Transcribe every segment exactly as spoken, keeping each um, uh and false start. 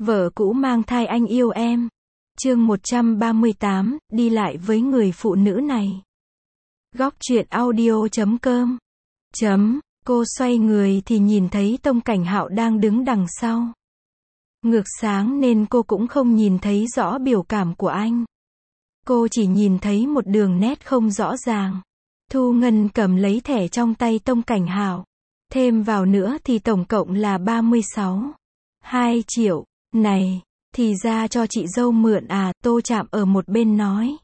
Vợ cũ mang thai anh yêu em. Chương một trăm ba mươi tám, đi lại với người phụ nữ này. Góc truyện audio chấm com. Chấm, cô xoay người thì nhìn thấy Tông Cảnh Hạo đang đứng đằng sau. Ngược sáng nên cô cũng không nhìn thấy rõ biểu cảm của anh. Cô chỉ nhìn thấy một đường nét không rõ ràng. Thu Ngân cầm lấy thẻ trong tay Tông Cảnh Hạo. Thêm vào nữa thì tổng cộng là ba mươi sáu. hai triệu. Này, thì ra cho chị dâu mượn à, Tô Trạm ở một bên nói.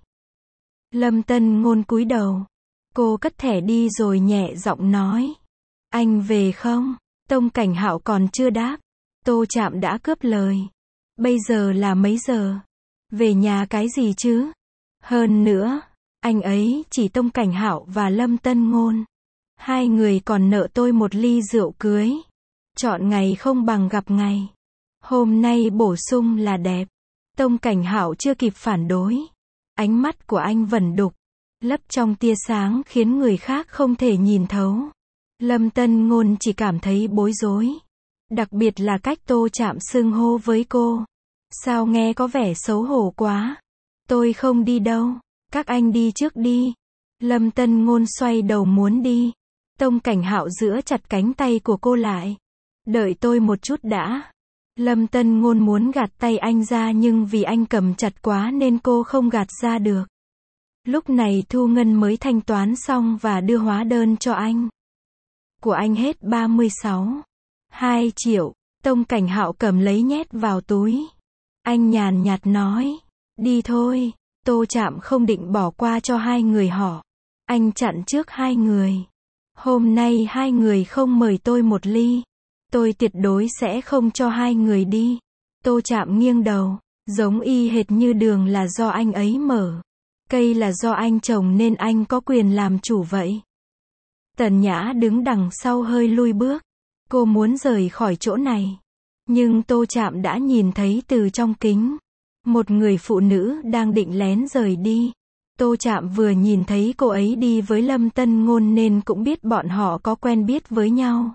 Lâm Tân Ngôn cúi đầu. Cô cất thẻ đi rồi nhẹ giọng nói. Anh về không? Tông Cảnh Hạo còn chưa đáp. Tô Trạm đã cướp lời. Bây giờ là mấy giờ? Về nhà cái gì chứ? Hơn nữa, anh ấy chỉ Tông Cảnh Hạo và Lâm Tân Ngôn. Hai người còn nợ tôi một ly rượu cưới. Chọn ngày không bằng gặp ngày. Hôm nay bổ sung là đẹp. Tông Cảnh Hạo chưa kịp phản đối. Ánh mắt của anh vẩn đục, lấp trong tia sáng khiến người khác không thể nhìn thấu. Lâm Tân Ngôn chỉ cảm thấy bối rối. Đặc biệt là cách Tô Trạm xưng hô với cô. Sao nghe có vẻ xấu hổ quá. Tôi không đi đâu. Các anh đi trước đi. Lâm Tân Ngôn xoay đầu muốn đi. Tông Cảnh Hạo giữ chặt cánh tay của cô lại. Đợi tôi một chút đã. Lâm Tân Ngôn muốn gạt tay anh ra nhưng vì anh cầm chặt quá nên cô không gạt ra được. Lúc này Thu Ngân mới thanh toán xong và đưa hóa đơn cho anh. Của anh hết ba mươi sáu. hai triệu. Tông Cảnh Hạo cầm lấy nhét vào túi. Anh nhàn nhạt nói. Đi thôi. Tô Trạm không định bỏ qua cho hai người họ. Anh chặn trước hai người. Hôm nay hai người không mời tôi một ly. Tôi tuyệt đối sẽ không cho hai người đi. Tô Trạm nghiêng đầu. Giống y hệt như đường là do anh ấy mở. Cây là do anh trồng nên anh có quyền làm chủ vậy. Tần Nhã đứng đằng sau hơi lui bước. Cô muốn rời khỏi chỗ này. Nhưng Tô Trạm đã nhìn thấy từ trong kính. Một người phụ nữ đang định lén rời đi. Tô Trạm vừa nhìn thấy cô ấy đi với Lâm Tân Ngôn nên cũng biết bọn họ có quen biết với nhau.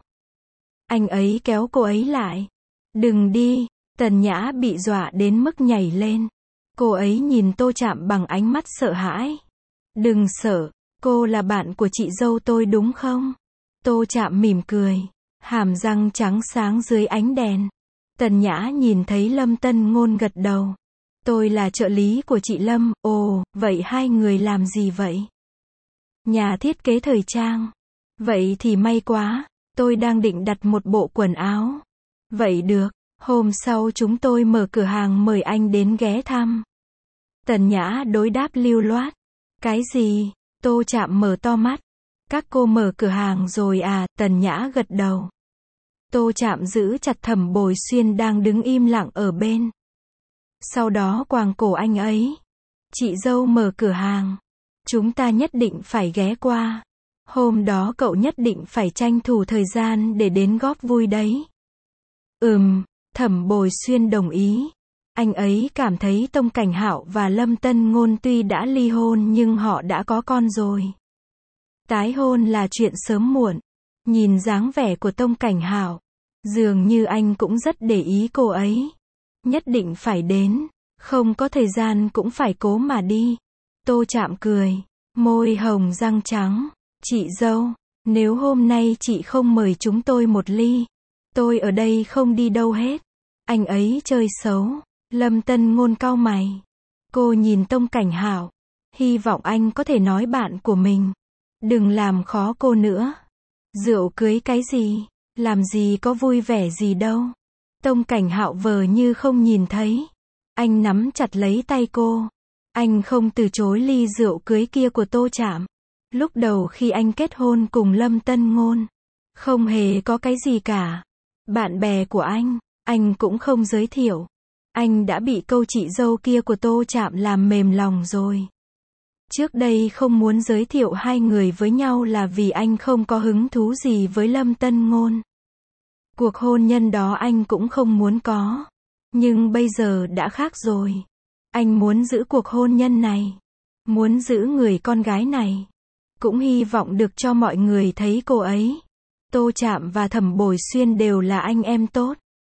Anh ấy kéo cô ấy lại. Đừng đi. Tần Nhã bị dọa đến mức nhảy lên. Cô ấy nhìn Tô Trạm bằng ánh mắt sợ hãi. Đừng sợ, cô là bạn của chị dâu tôi đúng không? Tô Trạm mỉm cười. Hàm răng trắng sáng dưới ánh đèn. Tần Nhã nhìn thấy Lâm Tân Ngôn gật đầu. Tôi là trợ lý của chị Lâm. Ồ, vậy hai người làm gì vậy? Nhà thiết kế thời trang. Vậy thì may quá. Tôi đang định đặt một bộ quần áo. Vậy được, hôm sau chúng tôi mở cửa hàng mời anh đến ghé thăm. Tần Nhã đối đáp lưu loát. Cái gì? Tô Trạm mở to mắt. Các cô mở cửa hàng rồi à? Tần Nhã gật đầu. Tô Trạm giữ chặt Thẩm Bồi Xuyên đang đứng im lặng ở bên. Sau đó quàng cổ anh ấy. Chị dâu mở cửa hàng. Chúng ta nhất định phải ghé qua. Hôm đó cậu nhất định phải tranh thủ thời gian để đến góp vui đấy. Ừm, Thẩm Bồi Xuyên đồng ý. Anh ấy cảm thấy Tông Cảnh Hạo và Lâm Tân Ngôn tuy đã ly hôn nhưng họ đã có con rồi. Tái hôn là chuyện sớm muộn. Nhìn dáng vẻ của Tông Cảnh Hạo, dường như anh cũng rất để ý cô ấy. Nhất định phải đến, không có thời gian cũng phải cố mà đi. Tô Trạm cười, môi hồng răng trắng. Chị dâu, nếu hôm nay chị không mời chúng tôi một ly, tôi ở đây không đi đâu hết. Anh ấy chơi xấu. Lâm Tân Ngôn cau mày. Cô nhìn Tông Cảnh Hạo. Hy vọng anh có thể nói bạn của mình. Đừng làm khó cô nữa. Rượu cưới cái gì? Làm gì có vui vẻ gì đâu. Tông Cảnh Hạo vờ như không nhìn thấy. Anh nắm chặt lấy tay cô. Anh không từ chối ly rượu cưới kia của Tô Trạm. Lúc đầu khi anh kết hôn cùng Lâm Tân Ngôn, không hề có cái gì cả. Bạn bè của anh, anh cũng không giới thiệu. Anh đã bị câu chị dâu kia của Tô Trạm làm mềm lòng rồi. Trước đây không muốn giới thiệu hai người với nhau là vì anh không có hứng thú gì với Lâm Tân Ngôn. Cuộc hôn nhân đó anh cũng không muốn có. Nhưng bây giờ đã khác rồi. Anh muốn giữ cuộc hôn nhân này. Muốn giữ người con gái này. Cũng hy vọng được cho mọi người thấy cô ấy. Tô Trạm và Thẩm Bồi Xuyên đều là anh em tốt.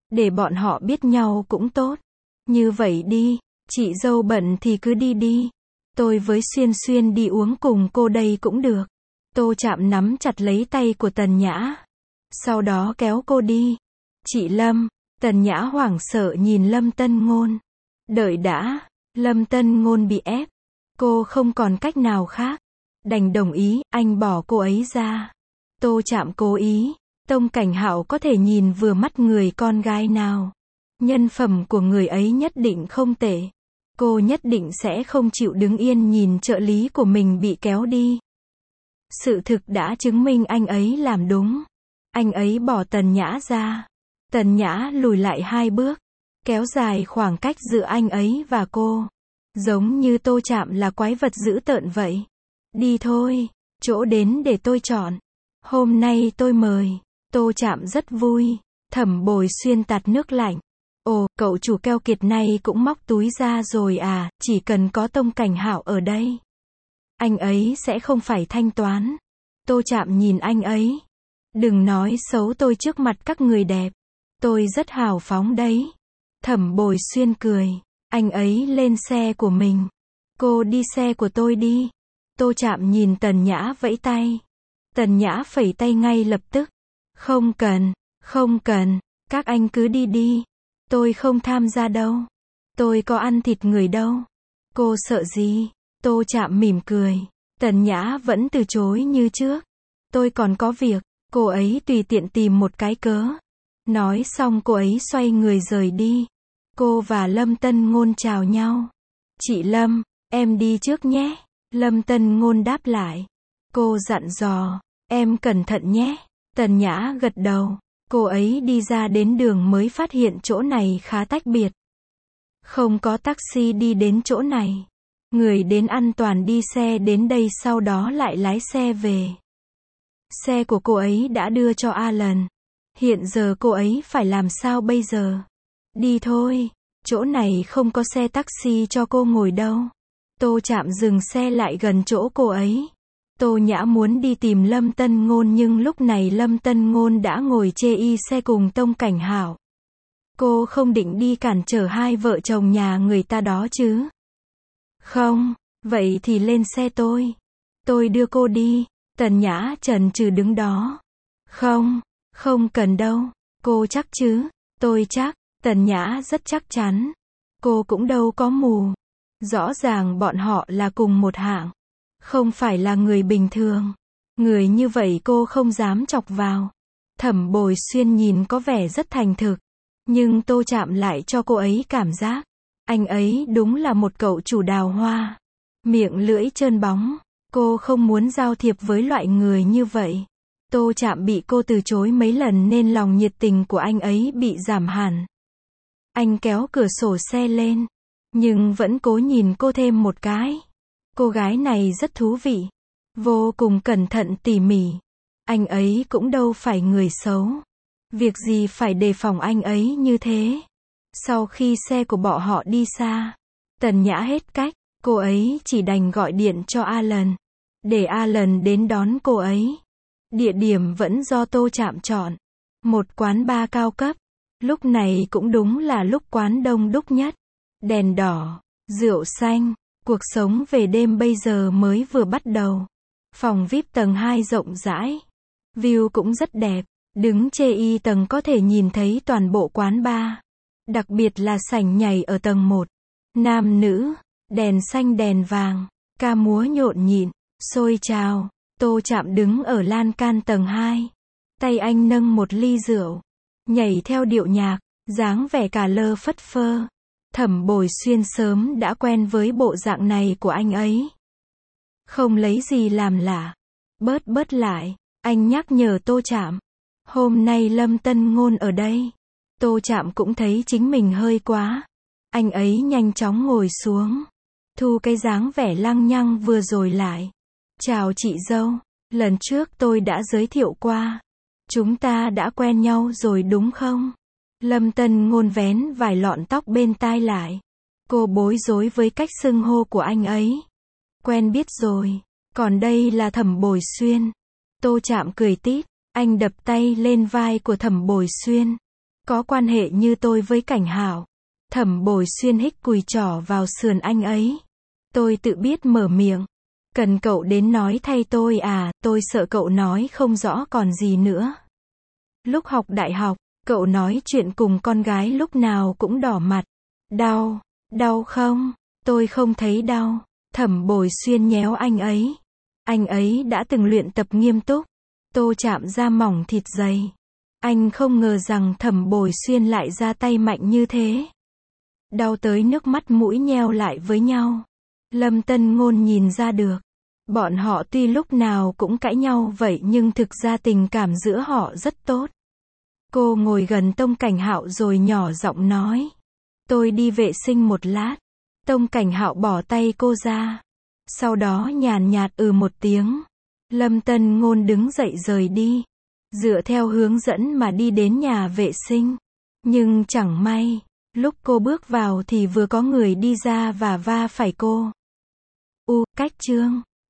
Để bọn họ biết nhau cũng tốt. Như vậy đi, chị dâu bận thì cứ đi đi. Tôi với Xuyên Xuyên đi uống cùng cô đây cũng được. Tô Trạm nắm chặt lấy tay của Tần Nhã. Sau đó kéo cô đi. Chị Lâm, Tần Nhã hoảng sợ nhìn Lâm Tân Ngôn. Đợi đã, Lâm Tân Ngôn bị ép. Cô không còn cách nào khác. Đành đồng ý, anh bỏ cô ấy ra. Tô Trạm cố ý. Tông Cảnh Hạo có thể nhìn vừa mắt người con gái nào. Nhân phẩm của người ấy nhất định không tệ. Cô nhất định sẽ không chịu đứng yên nhìn trợ lý của mình bị kéo đi. Sự thực đã chứng minh anh ấy làm đúng. Anh ấy bỏ Tần Nhã ra. Tần Nhã lùi lại hai bước, kéo dài khoảng cách giữa anh ấy và cô. Giống như Tô Trạm là quái vật dữ tợn vậy. Đi thôi, chỗ đến để tôi chọn. Hôm nay tôi mời. Tô Trạm rất vui. Thẩm Bồi Xuyên tạt nước lạnh. Ồ, cậu chủ keo kiệt này cũng móc túi ra rồi à, chỉ cần có Tông Cảnh Hạo ở đây. Anh ấy sẽ không phải thanh toán. Tô Trạm nhìn anh ấy. Đừng nói xấu tôi trước mặt các người đẹp. Tôi rất hào phóng đấy. Thẩm Bồi Xuyên cười. Anh ấy lên xe của mình. Cô đi xe của tôi đi. Tô Trạm nhìn Tần Nhã vẫy tay. Tần Nhã phẩy tay ngay lập tức. Không cần, không cần, các anh cứ đi đi. Tôi không tham gia đâu. Tôi có ăn thịt người đâu. Cô sợ gì? Tô Trạm mỉm cười. Tần Nhã vẫn từ chối như trước. Tôi còn có việc. Cô ấy tùy tiện tìm một cái cớ. Nói xong cô ấy xoay người rời đi. Cô và Lâm Tân Ngôn chào nhau. Chị Lâm, em đi trước nhé. Lâm Tân Ngôn đáp lại. Cô dặn dò, em cẩn thận nhé. Tần Nhã gật đầu. Cô ấy đi ra đến đường mới phát hiện chỗ này khá tách biệt. Không có taxi đi đến chỗ này. Người đến an toàn đi xe đến đây sau đó lại lái xe về. Xe của cô ấy đã đưa cho Alan. Hiện giờ cô ấy phải làm sao bây giờ? Đi thôi, chỗ này không có xe taxi cho cô ngồi đâu. Tô Trạm dừng xe lại gần chỗ cô ấy. Tô Nhã muốn đi tìm Lâm Tân Ngôn nhưng lúc này Lâm Tân Ngôn đã ngồi chê y xe cùng Tông Cảnh Hạo. Cô không định đi cản trở hai vợ chồng nhà người ta đó chứ? Không, vậy thì lên xe tôi. Tôi đưa cô đi. Tần Nhã chần chừ đứng đó. Không, không cần đâu. Cô chắc chứ? Tôi chắc. Tần Nhã rất chắc chắn. Cô cũng đâu có mù. Rõ ràng bọn họ là cùng một hạng. Không phải là người bình thường. Người như vậy cô không dám chọc vào. Thẩm Bồi Xuyên nhìn có vẻ rất thành thực. Nhưng Tô Trạm lại cho cô ấy cảm giác. Anh ấy đúng là một cậu chủ đào hoa. Miệng lưỡi trơn bóng. Cô không muốn giao thiệp với loại người như vậy. Tô Trạm bị cô từ chối mấy lần nên lòng nhiệt tình của anh ấy bị giảm hẳn. Anh kéo cửa sổ xe lên. Nhưng vẫn cố nhìn cô thêm một cái. Cô gái này rất thú vị. Vô cùng cẩn thận tỉ mỉ. Anh ấy cũng đâu phải người xấu. Việc gì phải đề phòng anh ấy như thế. Sau khi xe của bọn họ đi xa. Tần Nhã hết cách. Cô ấy chỉ đành gọi điện cho Alan. Để Alan đến đón cô ấy. Địa điểm vẫn do Tô Trạm chọn. Một quán bar cao cấp. Lúc này cũng đúng là lúc quán đông đúc nhất. Đèn đỏ, rượu xanh. Cuộc sống về đêm bây giờ mới vừa bắt đầu. Phòng vi ai pi tầng hai rộng rãi. View cũng rất đẹp. Đứng chê y tầng có thể nhìn thấy toàn bộ quán bar. Đặc biệt là sảnh nhảy ở tầng một. Nam nữ, đèn xanh đèn vàng, ca múa nhộn nhịp, xôi trào. Tô Trạm đứng ở lan can tầng hai. Tay anh nâng một ly rượu. Nhảy theo điệu nhạc, dáng vẻ cà lơ phất phơ. Thẩm Bồi Xuyên sớm đã quen với bộ dạng này của anh ấy. Không lấy gì làm lạ. Bớt bớt lại, anh nhắc nhở Tô Trạm. Hôm nay Lâm Tân Ngôn ở đây. Tô Trạm cũng thấy chính mình hơi quá. Anh ấy nhanh chóng ngồi xuống. Thu cái dáng vẻ lăng nhăng vừa rồi lại. Chào chị dâu. Lần trước tôi đã giới thiệu qua. Chúng ta đã quen nhau rồi đúng không? Lâm Tân Ngôn vén vài lọn tóc bên tai lại. Cô bối rối với cách xưng hô của anh ấy. Quen biết rồi. Còn đây là Thẩm Bồi Xuyên. Tô Trạm cười tít. Anh đập tay lên vai của Thẩm Bồi Xuyên. Có quan hệ như tôi với Cảnh Hạo. Thẩm Bồi Xuyên hích cùi trỏ vào sườn anh ấy. Tôi tự biết mở miệng. Cần cậu đến nói thay tôi à, tôi sợ cậu nói không rõ còn gì nữa. Lúc học đại học, cậu nói chuyện cùng con gái lúc nào cũng đỏ mặt. Đau, đau không? Tôi không thấy đau. Thẩm Bồi Xuyên nhéo anh ấy. Anh ấy đã từng luyện tập nghiêm túc. Tô chạm ra mỏng thịt dày. Anh không ngờ rằng Thẩm Bồi Xuyên lại ra tay mạnh như thế. Đau tới nước mắt mũi nheo lại với nhau. Lâm Tân Ngôn nhìn ra được. Bọn họ tuy lúc nào cũng cãi nhau vậy nhưng thực ra tình cảm giữa họ rất tốt. Cô ngồi gần Tông Cảnh Hạo rồi nhỏ giọng nói. Tôi đi vệ sinh một lát. Tông Cảnh Hạo bỏ tay cô ra. Sau đó nhàn nhạt ừ một tiếng. Lâm Tân Ngôn đứng dậy rời đi. Dựa theo hướng dẫn mà đi đến nhà vệ sinh. Nhưng chẳng may, lúc cô bước vào thì vừa có người đi ra và va phải cô. U, cách chương.